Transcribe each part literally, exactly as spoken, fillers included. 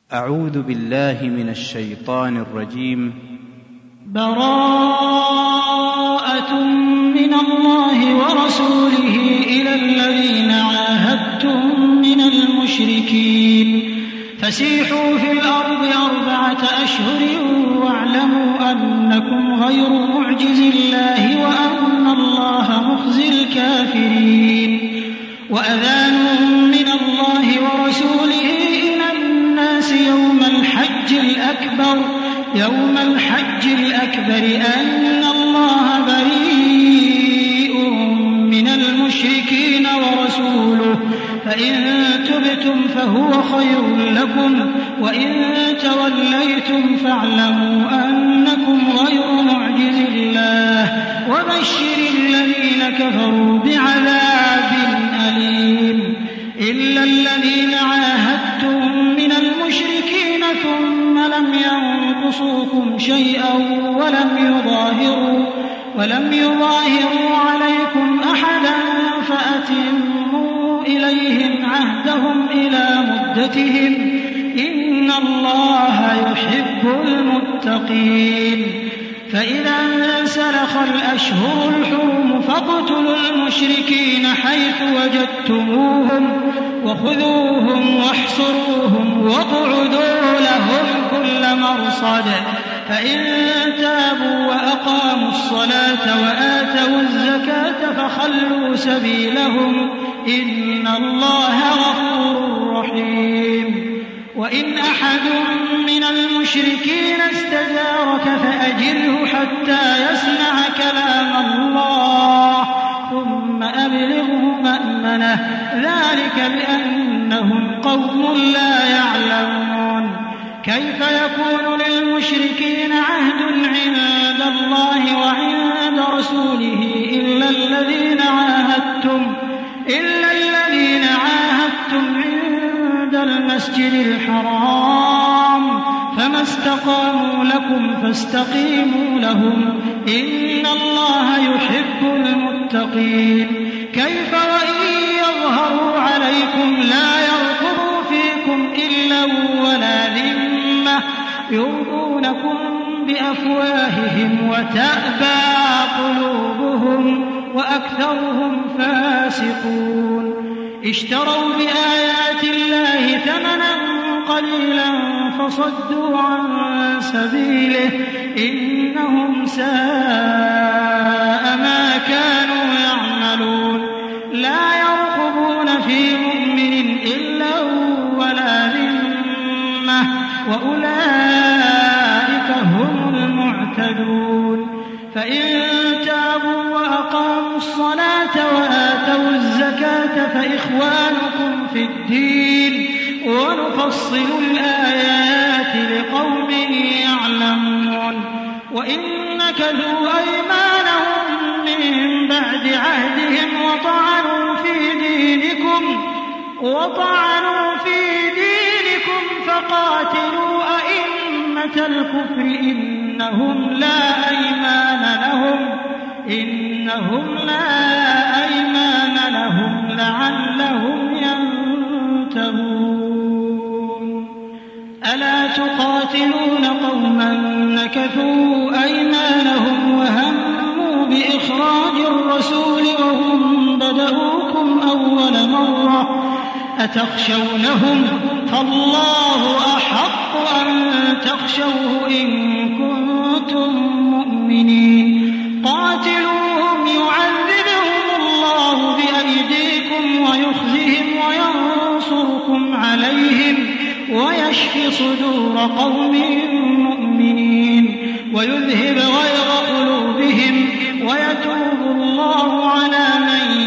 أعوذ بالله من الشيطان الرجيم. براءة من الله ورسوله إلى الذين عاهدتم من المشركين فسيحوا في الأرض أربعة أشهر واعلموا أنكم غير معجز الله وأن الله مخزي الكافرين. وأذان من الله ورسوله إلى الناس يوم الحج الأكبر يوم الحج الأكبر أن الله بريء من المشركين ورسوله فإن تبتم فهو خير لكم وإن توليتم فاعلموا أنكم غير معجز الله وبشر الذين كفروا بعذاب أليم. إلا الذين عاهدتم من المشركين ثم لم ينقصوكم شيئا ولم يظاهروا ولم يظاهروا عليكم أحدا فأتموا إليهم عهدهم إلى مدتهم إن الله يحب المتقين. فإذا انسلخ الأشهر الحرم فاقتلوا المشركين حيث وجدتموهم وخذوهم واحصروهم واقعدوا لهم كل مرصد. فإن تابوا وأقاموا الصلاة وآتوا الزكاة فخلوا سبيلهم إن الله غفور رحيم. وإن أحد من المشركين استجارك فأجره حتى يسمع كلام الله ثم أبلغه مأمنه ذلك بأنهم قوم لا يعلمون. كيف يكون للمشركين عهد عند الله وعند رسوله إلا الذين عاهدتم إلا الذين عاهدتم عند المسجد الحرام فما استقاموا لكم فاستقيموا لهم إن الله يحب المتقين. كيف وإن يظهروا عليكم لا يرقبوا فيكم إلا ولا ذمة يرضونكم بأفواههم وتأبى قلوبهم وأكثرهم فاسقون. اشتروا بآيات الله ثمنا قليلا فصدوا عن سبيله إنهم ساء ما كانوا يعملون. لا يرقبون في مؤمن إلا ولا ذمة وأولئك هم المعتدون. فإن تابوا وأقاموا الصلاة وآتوا الزكاة فإخوانكم في الدين ونفصل الآيات لقوم يعلمون. وإن نكثوا أيمانهم من بعد عهدهم وطعنوا في دينكم وطعنوا في دينكم فقاتلوا أئمة الكفر إنهم لا أيمان لهم إنهم لا أيمان لهم لعلهم ينتهون. ألا تقاتلون قوما نكثوا أيمانهم وهموا بإخراج الرسول وهم بدؤوكم أول مرة أتخشونهم فالله أحق أن تخشوه إن كنتم مؤمنين. قاتلوهم يعذبهم الله بأيديكم ويخزهم وينصركم عليهم ويشفي صدور قوم مؤمنين ويذهب غيظ قلوبهم ويتوب الله على من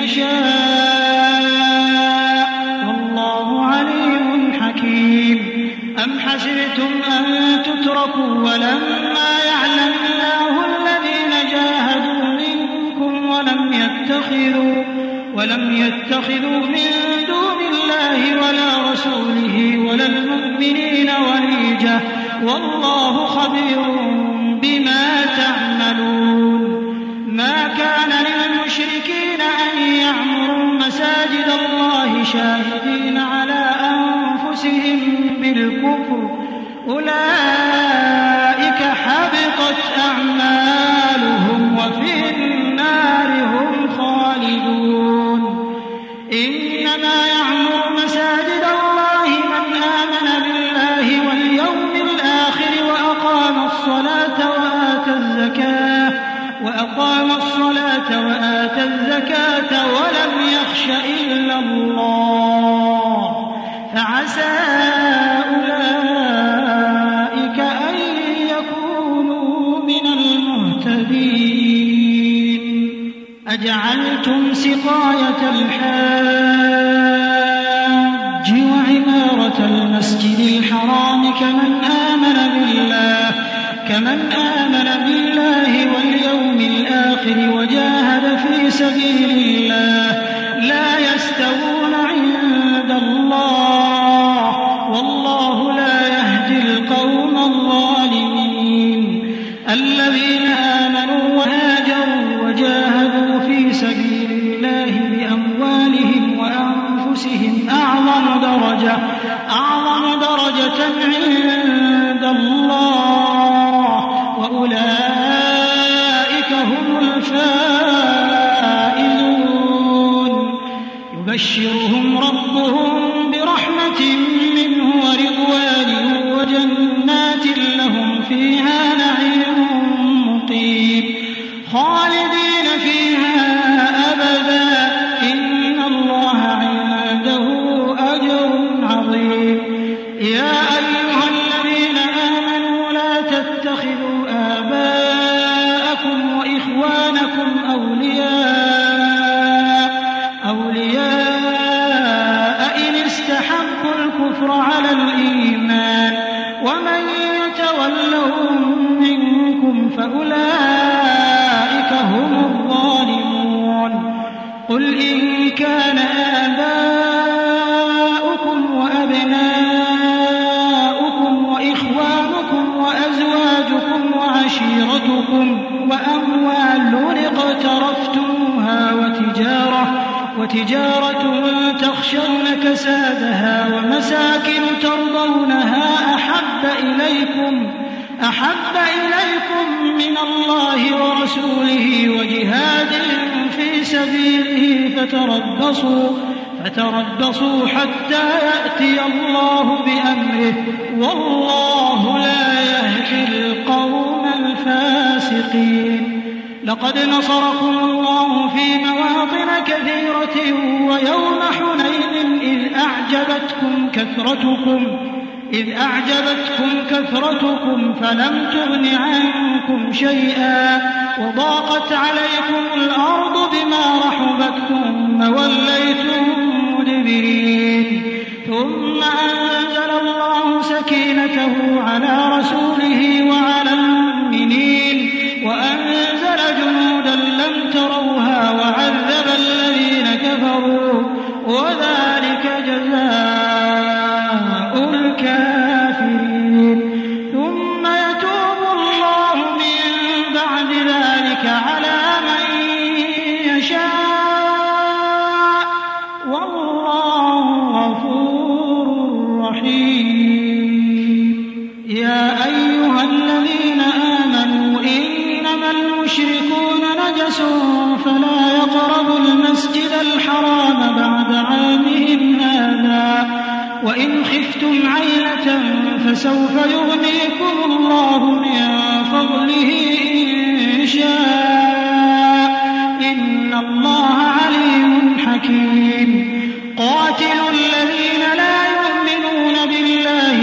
يشاء والله عليم حكيم. أم حسبتم أن تتركوا ولما يعلم الله الذين جاهدوا منكم ولم يتخذوا ولم يتخذوا من دون الله ولا رسوله ولا المؤمنين وليجة والله خبير بما تعملون. ما كان للمشركين أن يعمروا مساجد الله شاهدين على أنفسهم أنفسهم بالكفر أولئك حبطت أعمالهم وفي النار هم خالدون. إنما يعمر مساجد الله من آمن بالله واليوم الآخر وأقام الصلاة وآتى الزكاة وأقام الصلاة وآتى الزكاة ولم يخش إلا الله فعسى أولئك أن يكونوا من المهتدين. أجعلتم سقاية الحاج وعمارة المسجد الحرام كمن آمن بالله كمن آمن بالله واليوم الآخر وجاهد في سبيل الله لا يستوون عند الله والله لا يهدي القوم الظالمين. الذين آمنوا وهاجروا وجاهدوا في سبيل الله بأموالهم وأنفسهم أعظم درجة أعظم درجة عند الله وأولئك هم الفائزون. يبشرهم ربهم برحمة منه ورضوان وجنات لهم فيها نعيم مقيم خالدين فيها أبدا إن الله عنده أجر عظيم. يا أيها الذين آمنوا لا تتخذوا آباءكم وإخوانكم أولياء أولياء إن استحبوا الكفر على الإيمان ومن يتولهم منكم فأولئك هم الظالمون. قل إن كان آباؤكم وأبناؤكم وإخوانكم وأزواجكم وعشيرتكم وأموال اقترفتموها وتجارة وتجارة تخشون كسادها ومساكن ترضونها أحب إليكم أحب إليكم من الله ورسوله وجهاد في سبيله فتربصوا فتربصوا حتى يأتي الله بأمره والله لا يهدي القوم الفاسقين. لقد نصركم الله في مواطن كثيرة ويوم حنين إذ أعجبتكم كثرتكم إذ أعجبتكم كثرتكم فلم تغن عنكم شيئا وضاقت عليكم الأرض بما رحبت ثم وليتم مدبرين. ثم أنزل الله سكينته على رسوله وعلى المؤمنين وأنزل جنودا لم تروها وعذب الذين كفروا وذلك جزاء الكافرين. ثم يتوب الله من بعد ذلك على من يشاء والله غفور رحيم. يا أيها الذين آمنوا إنما المشركون نجس فلا يقربوا المسجد الحرام بعد عامهم هذا وإن خفتم عيلة فسوف يغنيكم الله من فضله إن شاء إن الله عليم حكيم. قاتلوا الذين لا يؤمنون بالله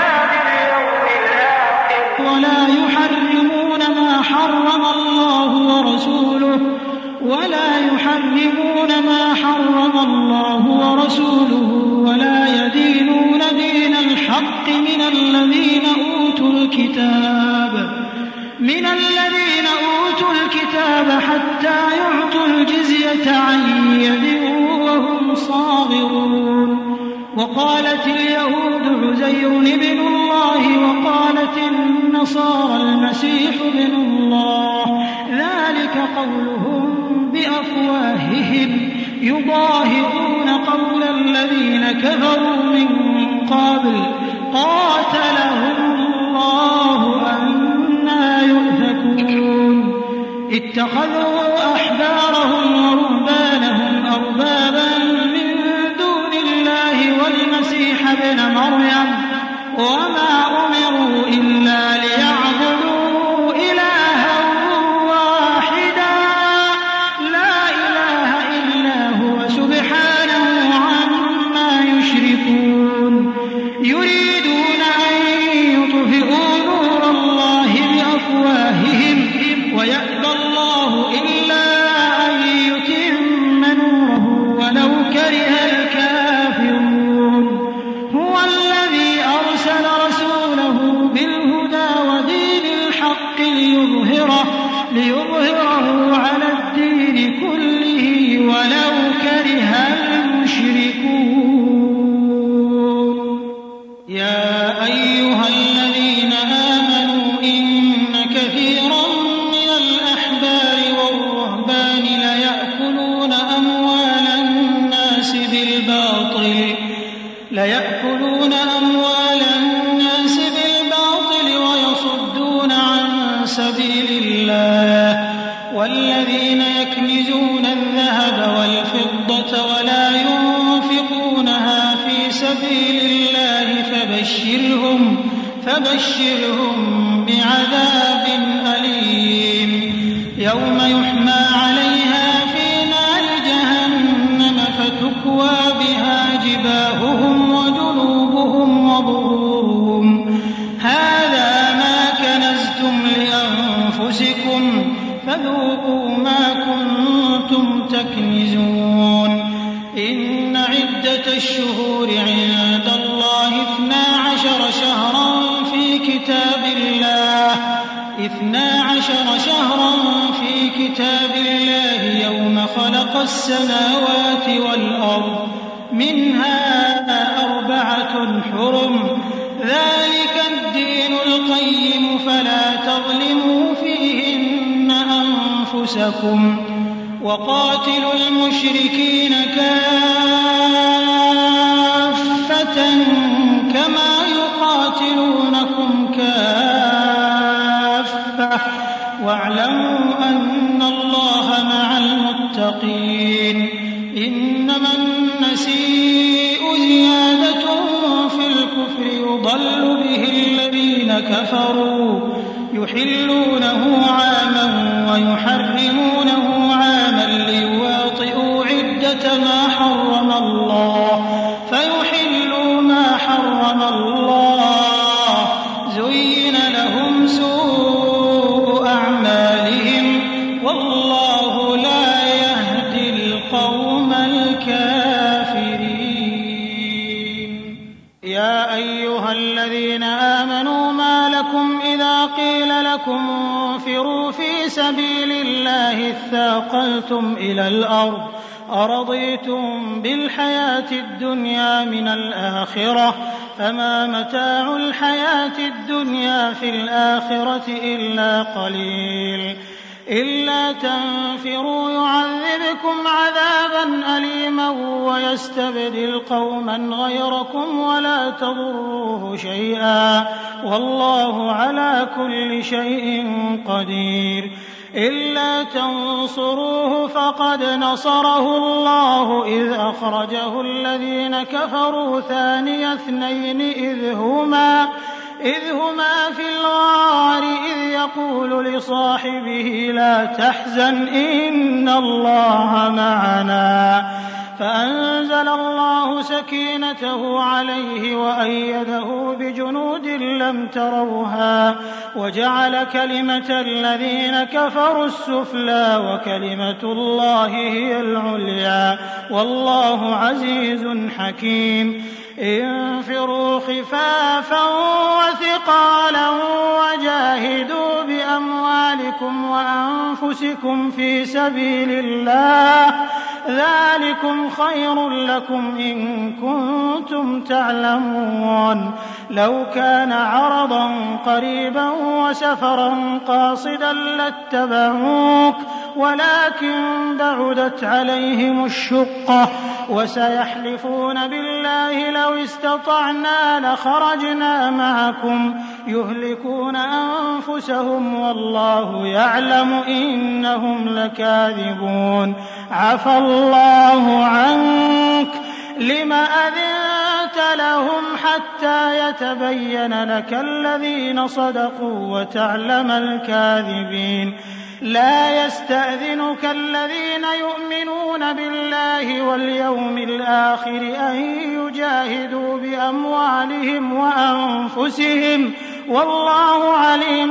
ولا يحرمون ما حرم الله ورسوله ولا يحرمون ما حرم الله ورسوله ولا يدينون دين الحق من الذين أوتوا الكتاب من الذين أوتوا الكتاب حتى يعطوا الجزية عن يد وهم صاغرون. وقالت اليهود عزير ابن الله وقالت النصارى المسيح ابن الله ذلك قولهم بأفواههم يضاهئون قول الذين كفروا من قبل قاتلهم الله أنى يؤفكون اتخذوا أحبارهم ورهبانهم أربابا من دون الله والمسيح ابن مريم وما أمروا إلا ليعبدوا إلها واحدا لا إله إلا هو سبحانه عما يشركون يريدون أن يطفئوا نور الله بأفواههم ويأبى الله إلا أن يتم نوره ولو كره الكافرون هو الذي أرسل رسوله بالهدى ودين الحق ليظهره, ليظهره على الدين كله ولو كره المشركون. يا أيها الذين آمنوا إن كثيرا من الأحبار والرهبان ليأكلون أموال الناس بالباطل ليأكلون أموال الناس بالباطل ويصدون عن سبيل الله والذين يكنزون الذهب والفضة ولا ينفقونها في سبيل الله فبشرهم فبشرهم بعذاب أليم يوم يحمى عليها في نار جهنم فتكوى بها جباههم وجنوبهم وظهورهم هذا ما كنزتم لأنفسكم فذوقوا ما كنتم تكنزون. إن عدة الشهور عند الله اثنا عشر شهرا في كتاب الله اثنا عشر شهرا في كتاب الله يوم خلق السماوات والأرض منها أربعة حرم ذلك الدين القيم فلا تظلموا فيهن أنفسكم وقاتلوا المشركين كافة كما يقاتلونكم كافة واعلموا أن الله مع المتقين. إنما النسيء زيادة في الكفر يضل به الذين كفروا يحلونه عاما ويحرمونه عاما ليواطئوا عدة ما حرم الله فيحلوا ما حرم الله زين لهم سوء أعمالهم والله لا يهدي القوم الكافرين. يا أيها الذين آمنوا ما لكم إذا قيل لكم انفروا في سبيل الله اثاقلتم إلى الأرض أرضيتم بالحياة الدنيا من الآخرة فما متاع الحياة الدنيا في الآخرة إلا قليل. إلا تنفروا يعذبكم عذابا أليما ويستبدل قوما غيركم ولا تضروه شيئا والله على كل شيء قدير. إلا تنصروه فقد نصره الله إذ أخرجه الذين كفروا ثاني اثنين إذ هما إذ هما في الغار إذ يقول لصاحبه لا تحزن إن الله معنا فأنزل الله سكينته عليه وأيده بجنود لم تروها وجعل كلمة الذين كفروا السفلى وكلمة الله هي العليا والله عزيز حكيم. انفروا خفافا وثقالا وجاهدوا بأموالكم وأنفسكم في سبيل الله ذلكم خير لكم إن كنتم تعلمون. لو كان عرضا قريبا وسفرا قاصدا لاتبعوك ولكن بعدت عليهم الشقة وسيحلفون بالله لو استطعنا لخرجنا معكم يهلكون أنفسهم والله يعلم إنهم لكاذبون عفى الله عنك لم أذنت لهم حتى يتبين لك الذين صدقوا وتعلم الكاذبين لا يستأذنك الذين يؤمنون بالله واليوم الآخر أن يجاهدوا بأموالهم وأنفسهم والله عليم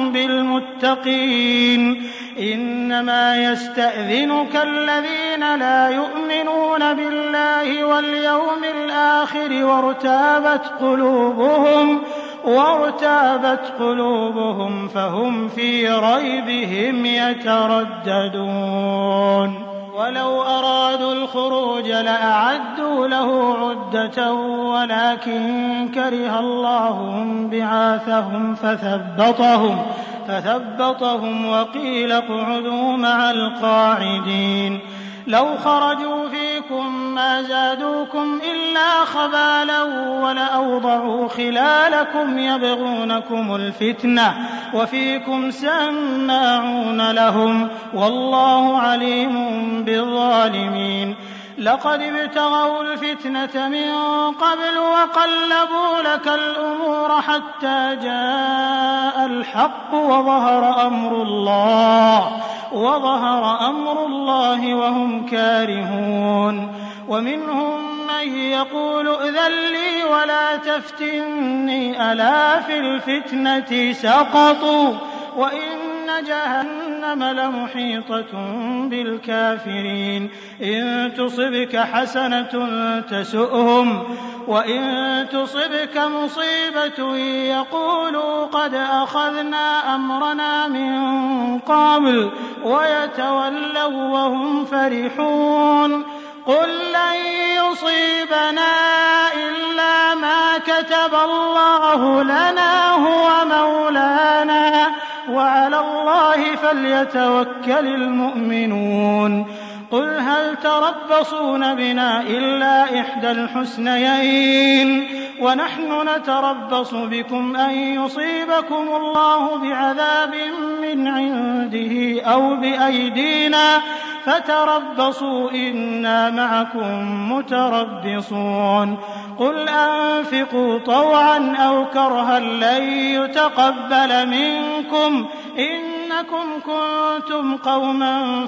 بالمتقين إنما يستأذنك الذين لا يؤمنون بالله واليوم الآخر وارتابت قلوبهم وارتابت قلوبهم فهم في ريبهم يترددون ولو أرادوا الخروج لأعدوا له عدة ولكن كره الله بعاثهم فثبطهم فثبطهم وقيل اقعدوا مع القاعدين لو خرجوا فيكم ما زادوكم إلا خبالا ولأوضعوا خلالكم يبغونكم الفتنة وفيكم سماعون لهم والله عليم بالظالمين لقد ابتغوا الفتنة من قبل وقلبوا لك الأمور حتى جاء الحق وظهر أمر الله وظهر أمر الله وهم كارهون ومنهم من يقول ائذن لي ولا تفتني ألا في الفتنة سقطوا وإن جهنم لمحيطة بالكافرين إن تصبك حسنة تسؤهم وإن تصبك مصيبة يقولوا قد أخذنا أمرنا من قبل ويتولوا وهم فرحون قل لن يصيبنا إلا ما كتب الله لنا هو مولانا وعلى الله فليتوكل المؤمنون قل هل تربصون بنا إلا إحدى الحسنيين ونحن نتربص بكم أن يصيبكم الله بعذاب من عنده أو بأيدينا فتربصوا إنا معكم متربصون قل أنفقوا طوعا أو كرها لن يتقبل منكم إنكم كنتم قوما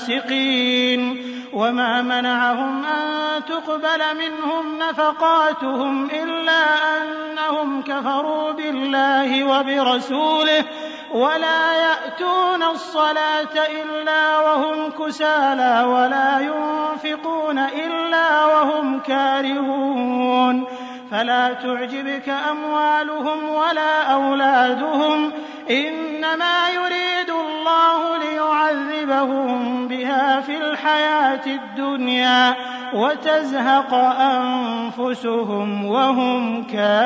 فاسقين وما منعهم أن تقبل منهم نفقاتهم إلا أنهم كفروا بالله وبرسوله ولا يأتون الصلاة إلا وهم كسالى ولا ينفقون إلا وهم كارهون فلا تعجبك أموالهم ولا أولادهم إنما يريد الله ليعذبهم بها في الحياة الدنيا وتزهق أنفسهم وهم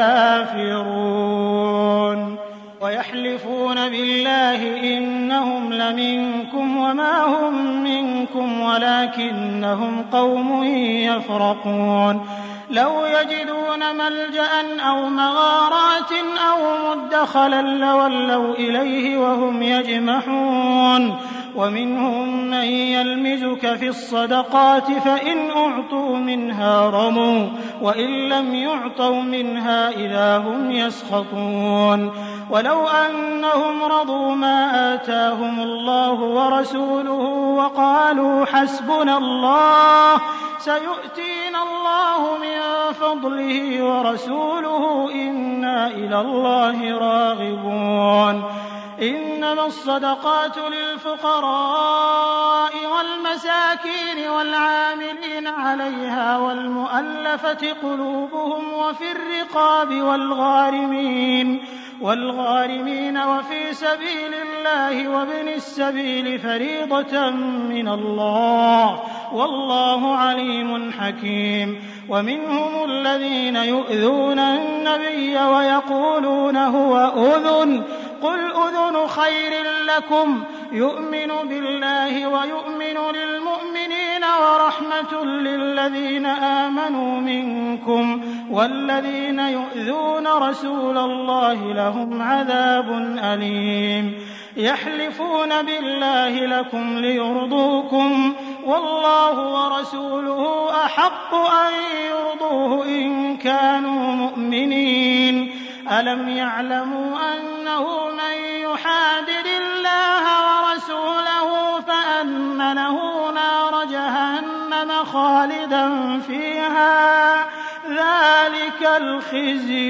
كافرون ويحلفون بالله إنهم لمنكم وما هم منكم ولكنهم قوم يفرقون لو يجدون ملجأ أو مغارات أو مدخلا لولوا إليه وهم يجمحون ومنهم من يلمزك في الصدقات فإن أعطوا منها رضوا وإن لم يعطوا منها إذا هم يسخطون ولو أنهم رضوا ما آتاهم الله ورسوله وقالوا حسبنا الله سيؤتينا الله من فضله ورسوله إنا إلى الله راغبون إنما الصدقات للفقراء والمساكين والعاملين عليها والمؤلفة قلوبهم وفي الرقاب والغارمين والغارمين وفي سبيل الله وابن السبيل فريضة من الله والله عليم حكيم ومنهم الذين يؤذون النبي ويقولون هو أذن قل أذن خير لكم يؤمن بالله ويؤمن للمؤمنين ورحمة للذين آمنوا منكم والذين يؤذون رسول الله لهم عذاب أليم يحلفون بالله لكم ليرضوكم والله ورسوله أحق أن يرضوه إن كانوا مؤمنين ألم يعلموا أنه من يحادد الله ورسوله فأن له نار جهنم خالدا فيها ذلك الخزي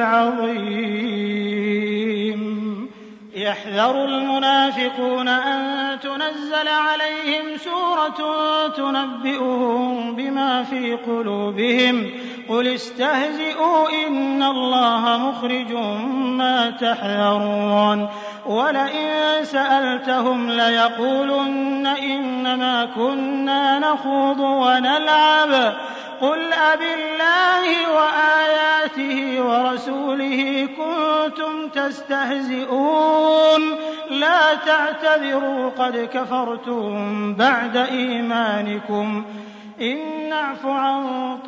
العظيم يحذر المنافقون أن تنزل عليهم سورة تنبئهم بما في قلوبهم قل استهزئوا إن الله مخرج ما تحذرون ولئن سألتهم ليقولن إنما كنا نخوض ونلعب قل أبالله وآياته ورسوله كنتم تستهزئون لا تعتذروا قد كفرتم بعد إيمانكم إن نعف عن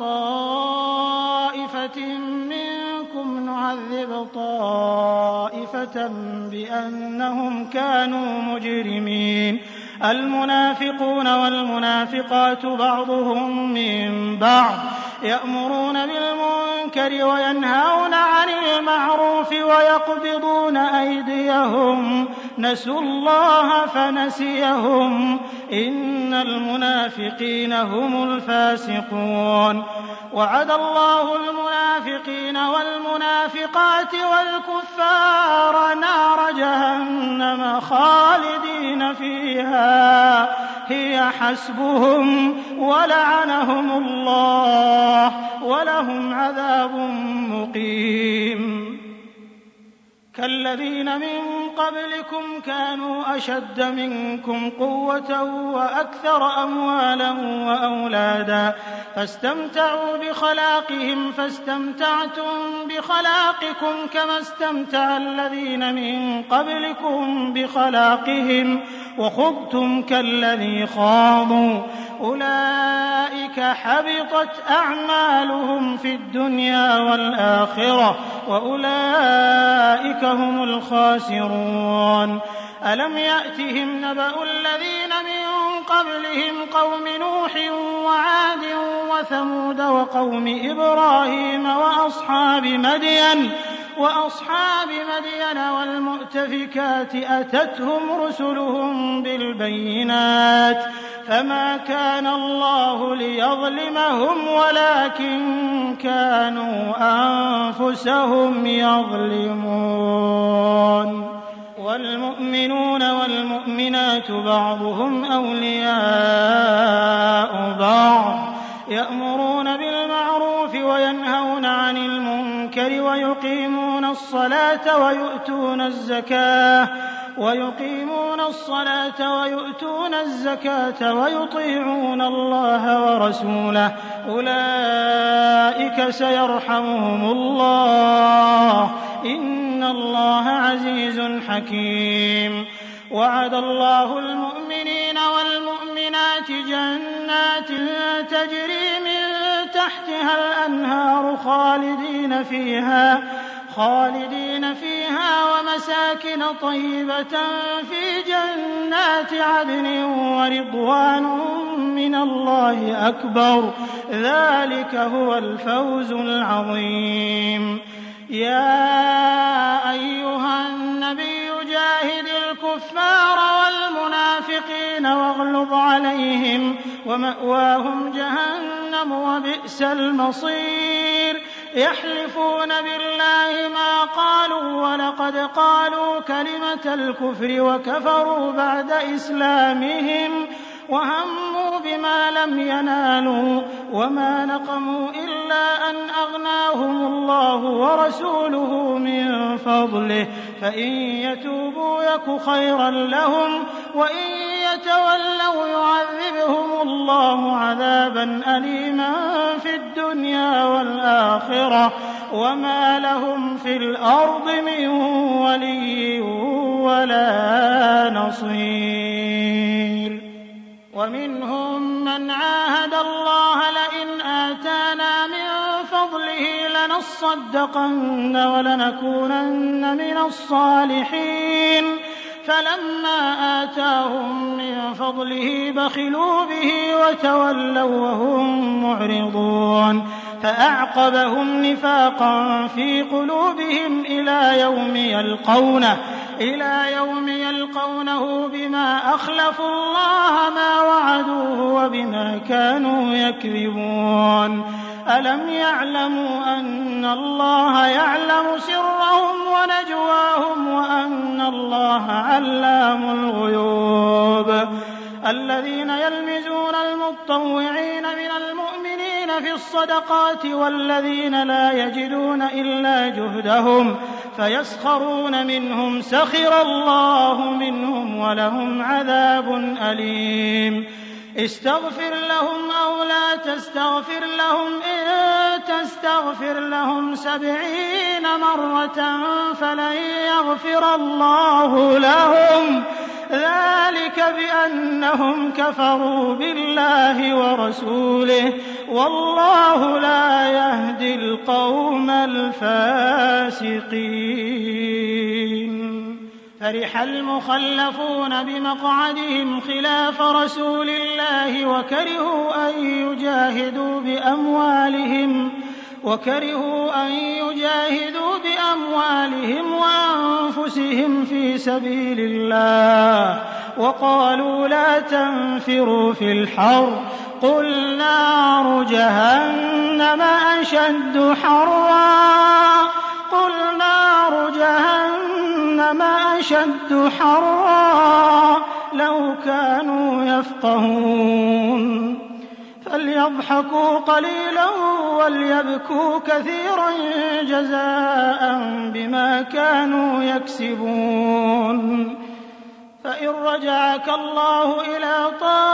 طائفة منكم نعذب طائفة بأنهم كانوا مجرمين المنافقون والمنافقات بعضهم من بعض يأمرون بالمنكر وينهون عن المعروف ويقبضون أيديهم نسوا الله فنسيهم إن المنافقين هم الفاسقون وعد الله المنافقين والمنافقات والكفار نار جهنم خالدين فيها هي حسبهم ولعنهم الله ولهم عذاب مقيم كالذين من قبلكم كانوا أشد منكم قوة وأكثر أموالا وأولادا فاستمتعوا بخلاقهم فاستمتعتم بخلاقكم كما استمتع الذين من قبلكم بخلاقهم وخضتم كالذي خاضوا أولئك حبطت أعمالهم في الدنيا والآخرة وأولئك هم الخاسرون ألم يأتهم نبأ الذين من قبلهم قوم نوح وعاد وثمود وقوم إبراهيم وأصحاب مدين وأصحاب مدين والمؤتفكات أتتهم رسلهم بالبينات فما كان الله ليظلمهم ولكن كانوا أنفسهم يظلمون والمؤمنون والمؤمنات بعضهم أولياء بعض يأمرون بالمعروف وينهون عن المنكر ويقيمون الصلاة ويؤتون الزكاة ويقيمون الصلاة ويؤتون الزكاة ويطيعون الله ورسوله أولئك سيرحمهم الله إن الله عزيز حكيم وعد الله المؤمنين والمؤمنات جنات تجري من تحتها الأنهار خالدين فيها خالدين فيها ومساكن طيبة في جنات عدن ورضوان من الله أكبر ذلك هو الفوز العظيم يا أيها النبي جاهد الكفار والمنافقين واغلظ عليهم ومأواهم جهنم وبئس المصير يحلفون بالله ما قالوا ولقد قالوا كلمة الكفر وكفروا بعد إسلامهم وهموا بما لم ينالوا وما نقموا إلا أن أغناهم الله ورسوله من فضله فإن يتوبوا يك خيرا لهم وإن يتولوا يعذبهم الله عذابا أليما في الدنيا والآخرة وما لهم في الأرض من ولي ولا نصير. ومنهم من عاهد الله لئن آتانا من فضله لنصدقن ولنكونن من الصالحين فلما آتاهم من فضله بخلوا به وتولوا وهم معرضون فأعقبهم نفاقا في قلوبهم إلى يوم يلقونه إلى يوم يلقونه بما أخلفوا الله ما وعدوه وبما كانوا يكذبون ألم يعلموا أن الله يعلم سرهم ونجواهم وأن الله علام الغيوب الذين يلمزون المتطوعين من المؤمنين في الصدقات والذين لا يجدون إلا جهدهم فيسخرون منهم سخر الله منهم ولهم عذاب أليم استغفر لهم أو لا تستغفر لهم إن تستغفر لهم سبعين مرة فلن يغفر الله لهم ذلك بأنهم كفروا بالله ورسوله والله لا يهدي القوم الفاسقين فرح المخلفون بمقعدهم خلاف رسول الله وكرهوا أن يجاهدوا بأموالهم وكرهوا أن يجاهدوا بأموالهم وأنفسهم في سبيل الله وقالوا لا تنفروا في الحر قل نار جهنم أشد حرا قل نار جهنم أشد حرا لو كانوا يفقهون فليضحكوا قليلا وليبكوا كثيرا جزاء بما كانوا يكسبون فإن رجعك الله إلى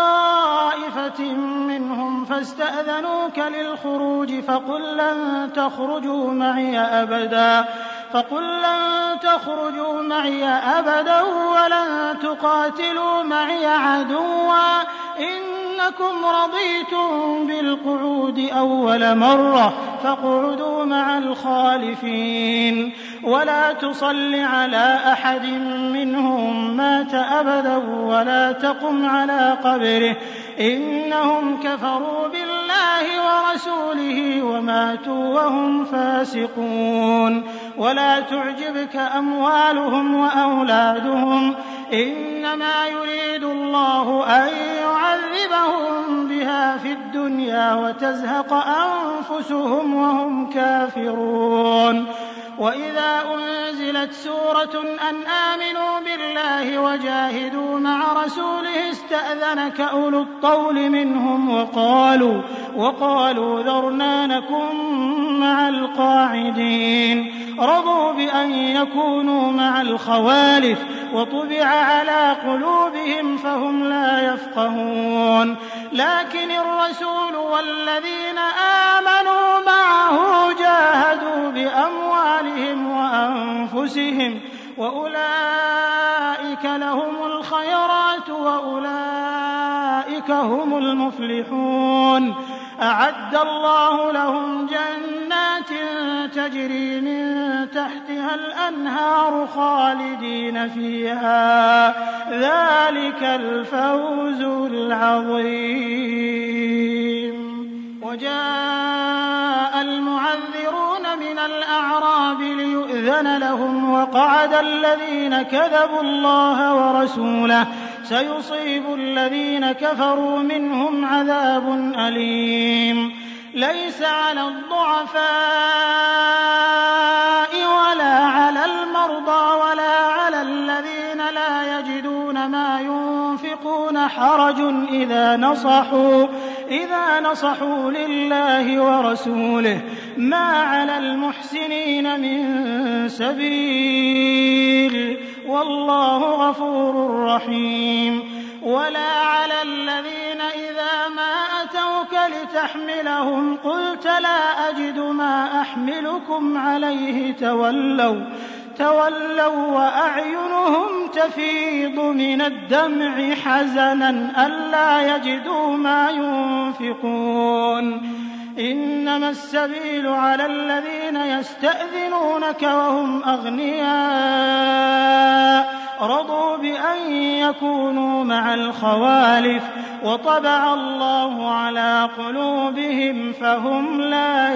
طائفة منهم فاستأذنوك للخروج فقل لن تخرجوا معي أبدا فقل لن تخرجوا معي أبدا ولن تقاتلوا معي عدوا إنكم رضيتم بالقعود أول مرة فاقعدوا مع الخالفين ولا تصل على أحد منهم مات أبدا ولا تقم على قبره إنهم كفروا بالله ورسوله وماتوا وهم فاسقون ولا تعجبك أموالهم وأولادهم إنما يريد الله أن يعذبهم بها في الدنيا وتزهق أنفسهم وهم كافرون وإذا أنزلت سورة أن آمنوا بالله وجاهدوا مع رسوله استأذنك أولو الطول منهم وقالوا وقالوا ذرنا نكن مع القاعدين رضوا بأن يكونوا مع الخوالف وطبع على قلوبهم فهم لا يفقهون لكن الرسول والذين آمنوا معه جاهدوا بأموالهم وأنفسهم وأولئك لهم الخيرات وأولئك هم المفلحون أعد الله لهم جنات تجري من تحتها الأنهار خالدين فيها ذلك الفوز العظيم وجاء المعذرون من الأعراب ليؤذن لهم وقعد الذين كذبوا الله ورسوله سيصيب الذين كفروا منهم عذاب أليم ليس على الضعفاء ولا على المرضى ولا على الذين لا يجدون ما ينفقون حرج إذا نصحوا إذا نصحوا لله ورسوله ما على المحسنين من سبيل والله غفور رحيم ولا على الذين إذا ما أتوك لتحملهم قلت لا أجد ما أحملكم عليه تولوا تولوا وأعينهم تفيض من الدمع حزنا ألا يجدوا ما ينفقون إنما السبيل على الذين يستأذنونك وهم أغنياء رضوا بأن يكونوا مع الخوالف وطبع الله على قلوبهم فهم لا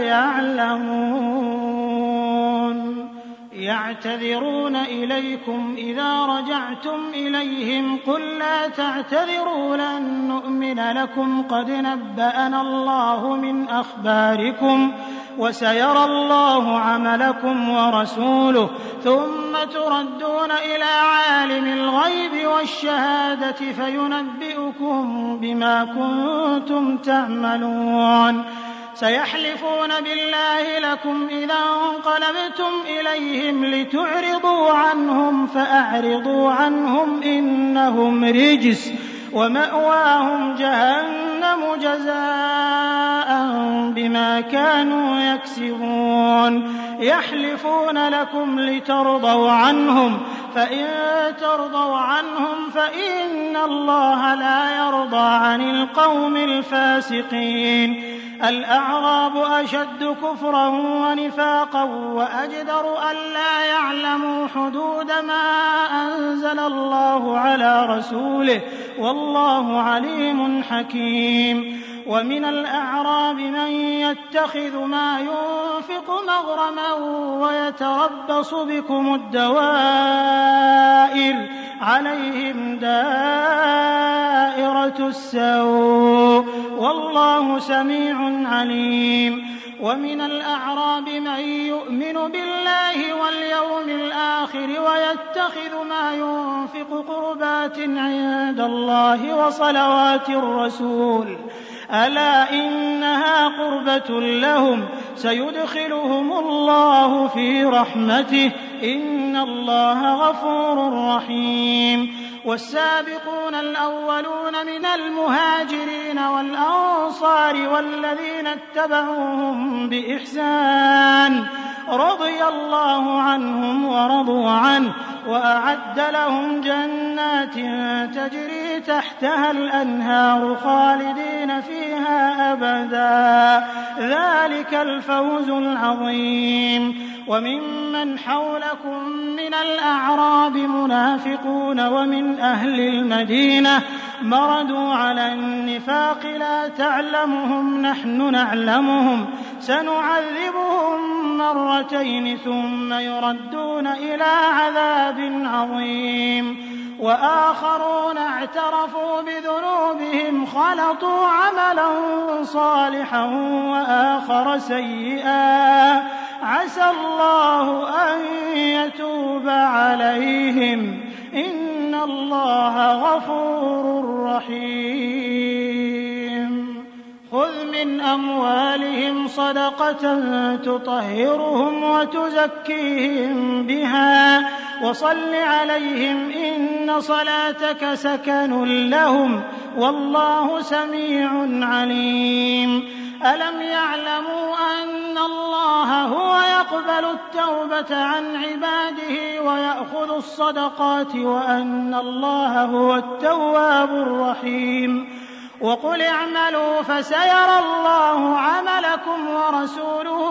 يعلمون يعتذرون إليكم إذا رجعتم إليهم قل لا تعتذروا لن نؤمن لكم قد نبأنا الله من أخباركم وسيرى الله عملكم ورسوله ثم تردون إلى عالم الغيب والشهادة فينبئكم بما كنتم تعملون سيحلفون بالله لكم إذا انقلبتم إليهم لتعرضوا عنهم فأعرضوا عنهم إنهم رجس ومأواهم جهنم جزاء بما كانوا يكسبون يحلفون لكم لترضوا عنهم فإن ترضوا عنهم فإن الله لا يرضى عن القوم الفاسقين الأعراب أشد كفرا ونفاقا وأجدر ألا يعلموا حدود ما أنزل الله على رسوله والله عليم حكيم ومن الأعراب من يتخذ ما ينفق مغرما ويتربص بكم الدوائر عليهم دائرة السوء والله سميع عليم ومن الأعراب من يؤمن بالله واليوم الآخر ويتخذ ما ينفق قربات عند الله وصلوات الرسول ألا إنها قربة لهم سيدخلهم الله في رحمته إن الله غفور رحيم والسابقون الأولون من المهاجرين والأنصار والذين اتبعوهم بإحسان رضي الله عنهم ورضوا عنه وأعد لهم جنات تجري تحتها الأنهار خالدين فيها أبدا ذلك الفوز العظيم وممن حولكم من الأعراب منافقون ومن أهل المدينة مردوا على النفاق لا تعلمهم نحن نعلمهم سنعذبهم مرتين ثم يردون إلى عذاب عظيم وآخرون اعترفوا بذنوبهم خلطوا عملا صالحا وآخر سيئا عسى الله أن يتوب عليهم إن الله غفور رحيم خذ من أموالهم صدقة تطهرهم وتزكيهم بها وصل عليهم إن صلاتك سكن لهم والله سميع عليم ألم يعلموا أن الله هو يقبل التوبة عن عباده ويأخذ الصدقات وأن الله هو التواب الرحيم وقل اعملوا فسيرى الله عملكم ورسوله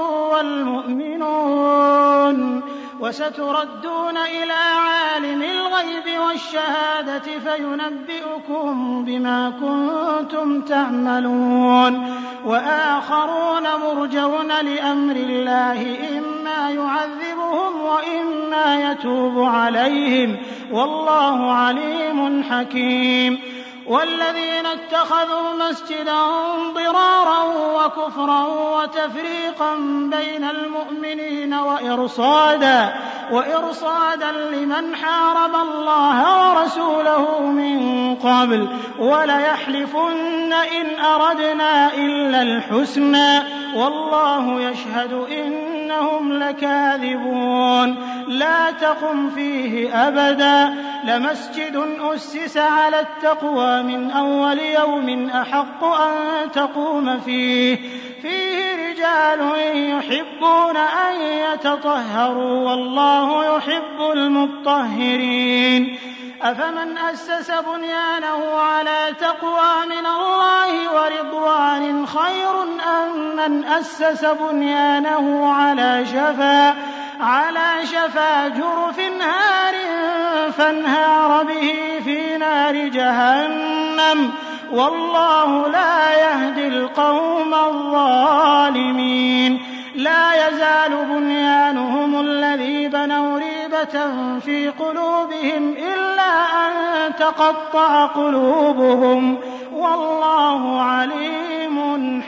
والمؤمنون وستردون إلى عالم الغيب والشهادة فينبئكم بما كنتم تعملون وآخرون مرجون لأمر الله إما يعذبهم وإما يتوب عليهم والله عليم حكيم والذين اتخذوا مسجدا ضرارا وكفرا وتفريقا بين المؤمنين وإرصادا وإرصادا لمن حارب الله ورسوله من قبل وليحلفن إن أردنا إلا الحسنى والله يشهد إنهم لكاذبون لا تقم فيه أبدا لمسجد أسس على التقوى من أول يوم أحق أن تقوم فيه فيه رجال يحبون أن يتطهروا والله يحب المطهرين. أفمن أسس بنيانه على تقوى من الله ورضوان خير أم من أسس بنيانه على شفا على شفا جرف هار فانهار به في نار جهنم والله لا يهدي القوم الظالمين. لا يزال بنيانهم الذي بنوا ريبة في قلوبهم إلا أن تقطع قلوبهم والله عليم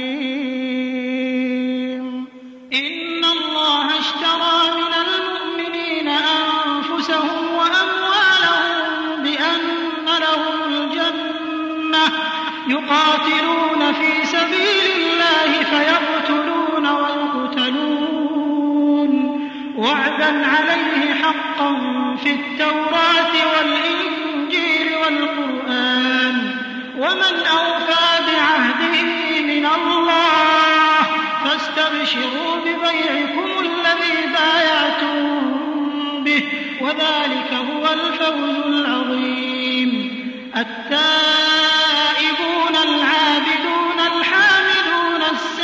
حكيم. إن الله اشترى من المؤمنين أنفسهم وأموالهم بأن لهم الجنة يقاتلون في سبيل الله فيقتلون ويقتلون وعدا عليه حقا في التوراة والإنجيل والقرآن ومن أوفى بعهده من الله فاستبشروا ببيعكم الذي بايعتم به وذلك هو الفوز العظيم. التائبون العابدون الحامدون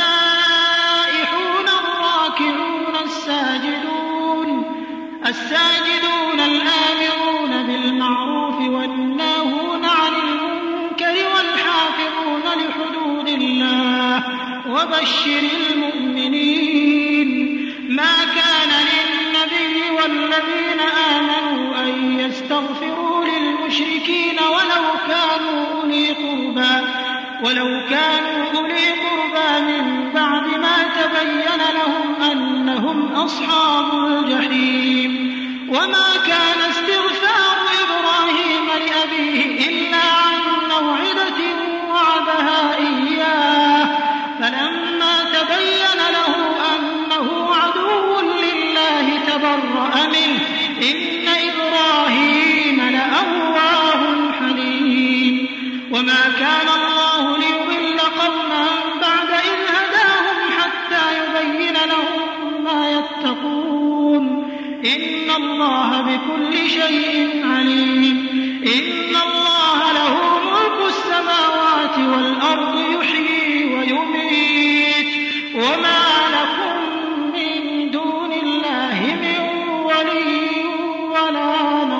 السائحون الراكعون الساجدون الساجدون الآمرون بالمعروف والناهون عن المنكر والحافظون لحدود الله وبشر المؤمنين. ما كان للنبي والذين آمنوا أن يستغفروا للمشركين ولو كانوا أولي قربى ولو كانوا أولي قربى من بعد ما تبين لهم أنهم أصحاب الجحيم. وما كان استغفار إبراهيم لأبيه إلا عن موعدة وعدها إياه فلما تبين له أنه عدو لله تبرأ منه إن إبراهيم لأواه حليم. وما كان الله ليضل قوما بعد إذ هداهم حتى يبين لهم ما يتقون إن الله بكل شيء عليم. إن الله له ملك السماوات والأرض يحيي ويميت وما لكم من دون الله من ولي ولا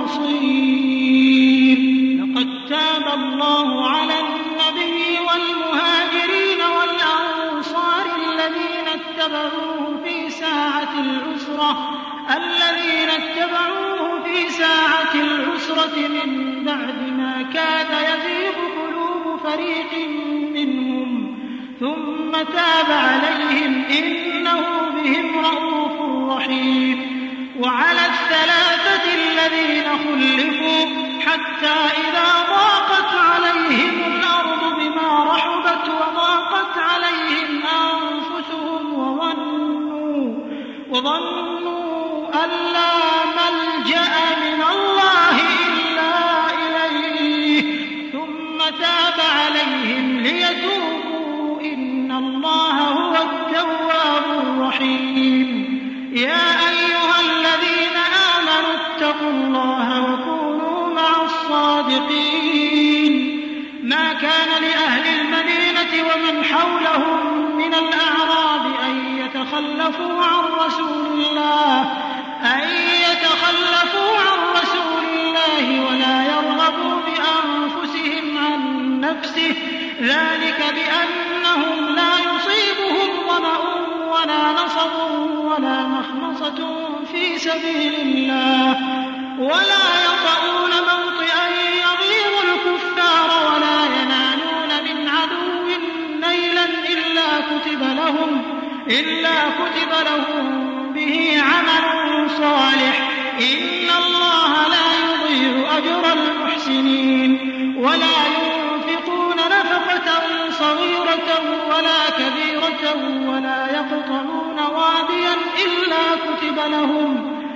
نصير. لقد تاب الله على النبي والمهاجرين والأنصار الذين اتبعوه في ساعة العسرة الذين اتبعوه في ساعة العسرة من بعد ما كاد يزيغ قلوب فريق منهم ثم تاب عليهم إنه بهم رءوف رحيم. وعلى الثلاثة الذين خلفوا حتى إذا ضاقت عليهم الأرض بما رحبت وضاقت عليهم أنفسهم وظنوا وظنوا أن لا ملجأ من الله إلا إليه ثم تاب عليهم ليتوبوا إن الله هو التواب الرحيم. يا أيها الذين آمنوا اتقوا الله وكونوا مع الصادقين. ما كان لأهل المدينة ومن حولهم من الأعراب أن يتخلفوا عن رسول الله أن يتخلفوا عن رسول الله ولا يرغبوا بأنفسهم عن نفسه ذلك بأنهم لا يصيبهم ظمأ ولا نصب ولا مخمصة في سبيل الله ولا يطؤون موطئا يغيظ الكفار ولا ينالون من عدو نيلا إلا كتب لهم إلا كتب لهم به عمل صالح إن الله لا يضيع أجر المحسنين. ولا ينفقون نفقة صغيرة ولا كبيرة ولا يقطعون واديا إلا كتب لهم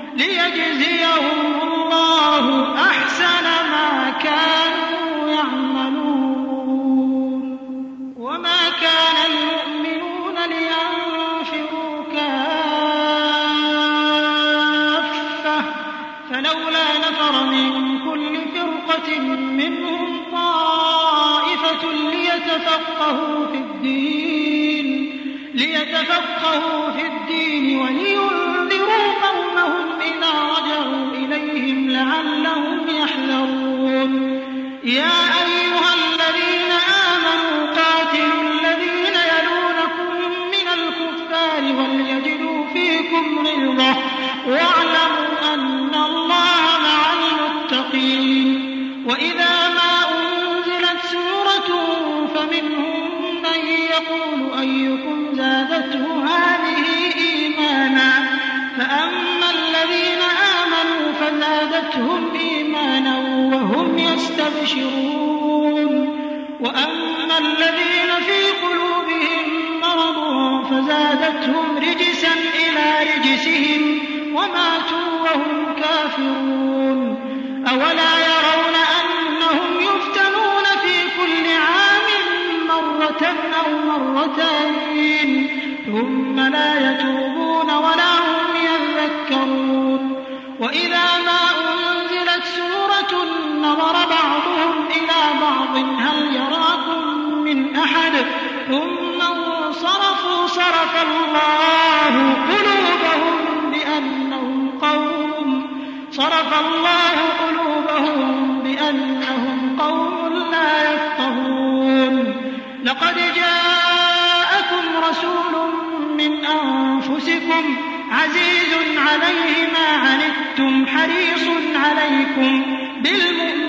ليجزيهم الله أحسن ما كانوا يعملون. وما كان المؤمنون لينفقوا فلولا نفر من كل فرقة منهم طائفة ليتفقهوا في الدين ليتفقهوا في الدين ولينذروا قومهم إذا رجعوا إليهم لعلهم يحذرون يا أيها الذين آمنوا قاتلوا الذين يلونكم من الكفار وليجدوا فيكم غلظة واعلموا أن الله مع المتقين وإذا ما أنزلت سورة فمنهم من يقول أيكم زادته هذه إيمانا فأما الذين آمنوا فزادتهم إيمانا وهم يستبشرون وأما الذين في قلوبهم مرض فزادتهم رجسا إلى رجسهم وماتوا وهم كافرون أولا يرون أنهم يفتنون في كل عام مرة أو مرتين ثم لا يتوبون ولا هم يذكرون وإذا ما أنزلت سورة نظر بعضهم إلى بعض هل يراكم من أحد ثم انصرفوا صرف الله قلوبهم بأنهم قوم صرف الله قلوبهم بأنهم قوم لا يفقهون لقد جاءكم رسول من أنفسكم عزيز عليه ما عنتم حريص عليكم بالمؤمنين